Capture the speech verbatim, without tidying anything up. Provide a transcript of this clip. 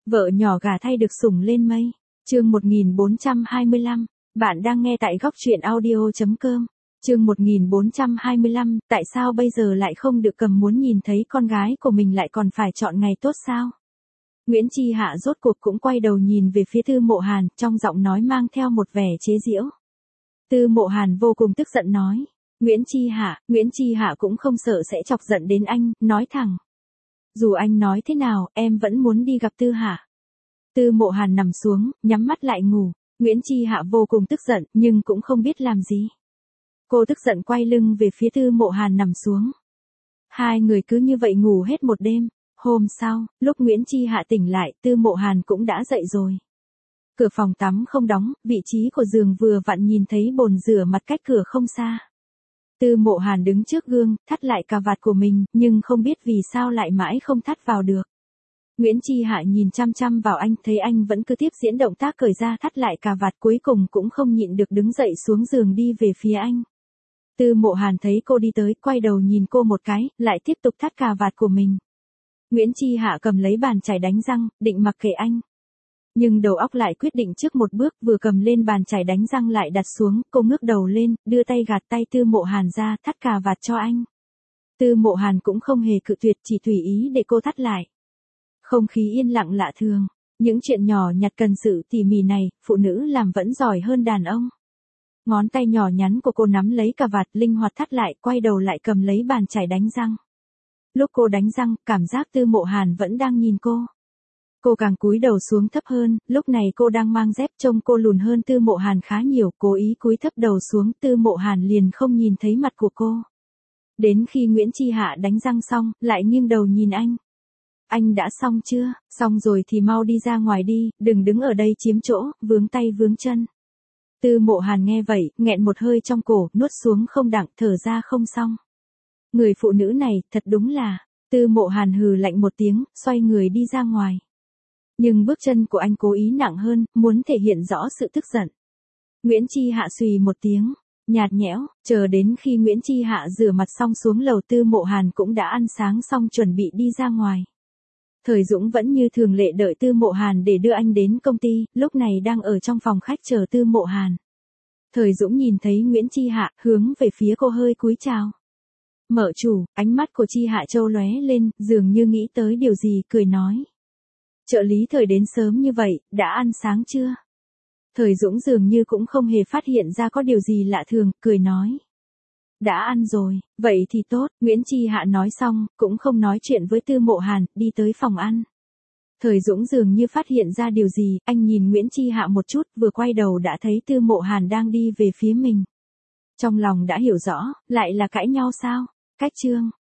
Vợ nhỏ gả thay được sủng lên mây. Chương một nghìn bốn trăm hai mươi lăm, bạn đang nghe tại góc truyện audio chấm com. Chương một nghìn bốn trăm hai mươi lăm, tại sao bây giờ lại không được cầm muốn nhìn thấy con gái của mình lại còn phải chọn ngày tốt sao? Nguyễn Chi Hạ rốt cuộc cũng quay đầu nhìn về phía Tư Mộ Hàn, trong giọng nói mang theo một vẻ chế giễu. Tư Mộ Hàn vô cùng tức giận nói. Nguyễn Chi Hạ, Nguyễn Chi Hạ cũng không sợ sẽ chọc giận đến anh, nói thẳng. Dù anh nói thế nào, em vẫn muốn đi gặp Tư Hạ. Tư Mộ Hàn nằm xuống, nhắm mắt lại ngủ. Nguyễn Chi Hạ vô cùng tức giận, nhưng cũng không biết làm gì. Cô tức giận quay lưng về phía Tư Mộ Hàn nằm xuống. Hai người cứ như vậy ngủ hết một đêm. Hôm sau, lúc Nguyễn Chi Hạ tỉnh lại, Tư Mộ Hàn cũng đã dậy rồi. Cửa phòng tắm không đóng, vị trí của giường vừa vặn nhìn thấy bồn rửa mặt cách cửa không xa. Tư Mộ Hàn đứng trước gương, thắt lại cà vạt của mình, nhưng không biết vì sao lại mãi không thắt vào được. Nguyễn Chi Hạ nhìn chăm chăm vào anh, thấy anh vẫn cứ tiếp diễn động tác cởi ra thắt lại cà vạt, cuối cùng cũng không nhịn được đứng dậy xuống giường đi về phía anh. Tư Mộ Hàn thấy cô đi tới, quay đầu nhìn cô một cái, lại tiếp tục thắt cà vạt của mình. Nguyễn Chi Hạ cầm lấy bàn chải đánh răng, định mặc kệ anh. Nhưng đầu óc lại quyết định trước một bước, vừa cầm lên bàn chải đánh răng lại đặt xuống, cô ngước đầu lên, đưa tay gạt tay Tư Mộ Hàn ra, thắt cà vạt cho anh. Tư Mộ Hàn cũng không hề cự tuyệt, chỉ tùy ý để cô thắt lại. Không khí yên lặng lạ thường, những chuyện nhỏ nhặt cần sự tỉ mỉ này, phụ nữ làm vẫn giỏi hơn đàn ông. Ngón tay nhỏ nhắn của cô nắm lấy cà vạt, linh hoạt thắt lại, quay đầu lại cầm lấy bàn chải đánh răng. Lúc cô đánh răng, cảm giác Tư Mộ Hàn vẫn đang nhìn cô. Cô càng cúi đầu xuống thấp hơn, lúc này cô đang mang dép, trông cô lùn hơn Tư Mộ Hàn khá nhiều, cố ý cúi thấp đầu xuống, Tư Mộ Hàn liền không nhìn thấy mặt của cô. Đến khi Nguyễn Chi Hạ đánh răng xong, lại nghiêng đầu nhìn anh. Anh đã xong chưa? Xong rồi thì mau đi ra ngoài đi, đừng đứng ở đây chiếm chỗ, vướng tay vướng chân. Tư Mộ Hàn nghe vậy, nghẹn một hơi trong cổ, nuốt xuống không đặng, thở ra không xong. Người phụ nữ này, thật đúng là, Tư Mộ Hàn hừ lạnh một tiếng, xoay người đi ra ngoài. Nhưng bước chân của anh cố ý nặng hơn, muốn thể hiện rõ sự tức giận. Nguyễn Chi Hạ xùy một tiếng, nhạt nhẽo, chờ đến khi Nguyễn Chi Hạ rửa mặt xong xuống lầu, Tư Mộ Hàn cũng đã ăn sáng xong chuẩn bị đi ra ngoài. Thời Dũng vẫn như thường lệ đợi Tư Mộ Hàn để đưa anh đến công ty, lúc này đang ở trong phòng khách chờ Tư Mộ Hàn. Thời Dũng nhìn thấy Nguyễn Chi Hạ, hướng về phía cô hơi cúi chào. Mở chủ, ánh mắt của Chi Hạ trâu lóe lên, dường như nghĩ tới điều gì, cười nói. Trợ lý Thời đến sớm như vậy, đã ăn sáng chưa? Thời Dũng dường như cũng không hề phát hiện ra có điều gì lạ thường, cười nói. Đã ăn rồi, vậy thì tốt, Nguyễn Chi Hạ nói xong, cũng không nói chuyện với Tư Mộ Hàn, đi tới phòng ăn. Thời Dũng dường như phát hiện ra điều gì, anh nhìn Nguyễn Chi Hạ một chút, vừa quay đầu đã thấy Tư Mộ Hàn đang đi về phía mình. Trong lòng đã hiểu rõ, lại là cãi nhau sao? Cách chương.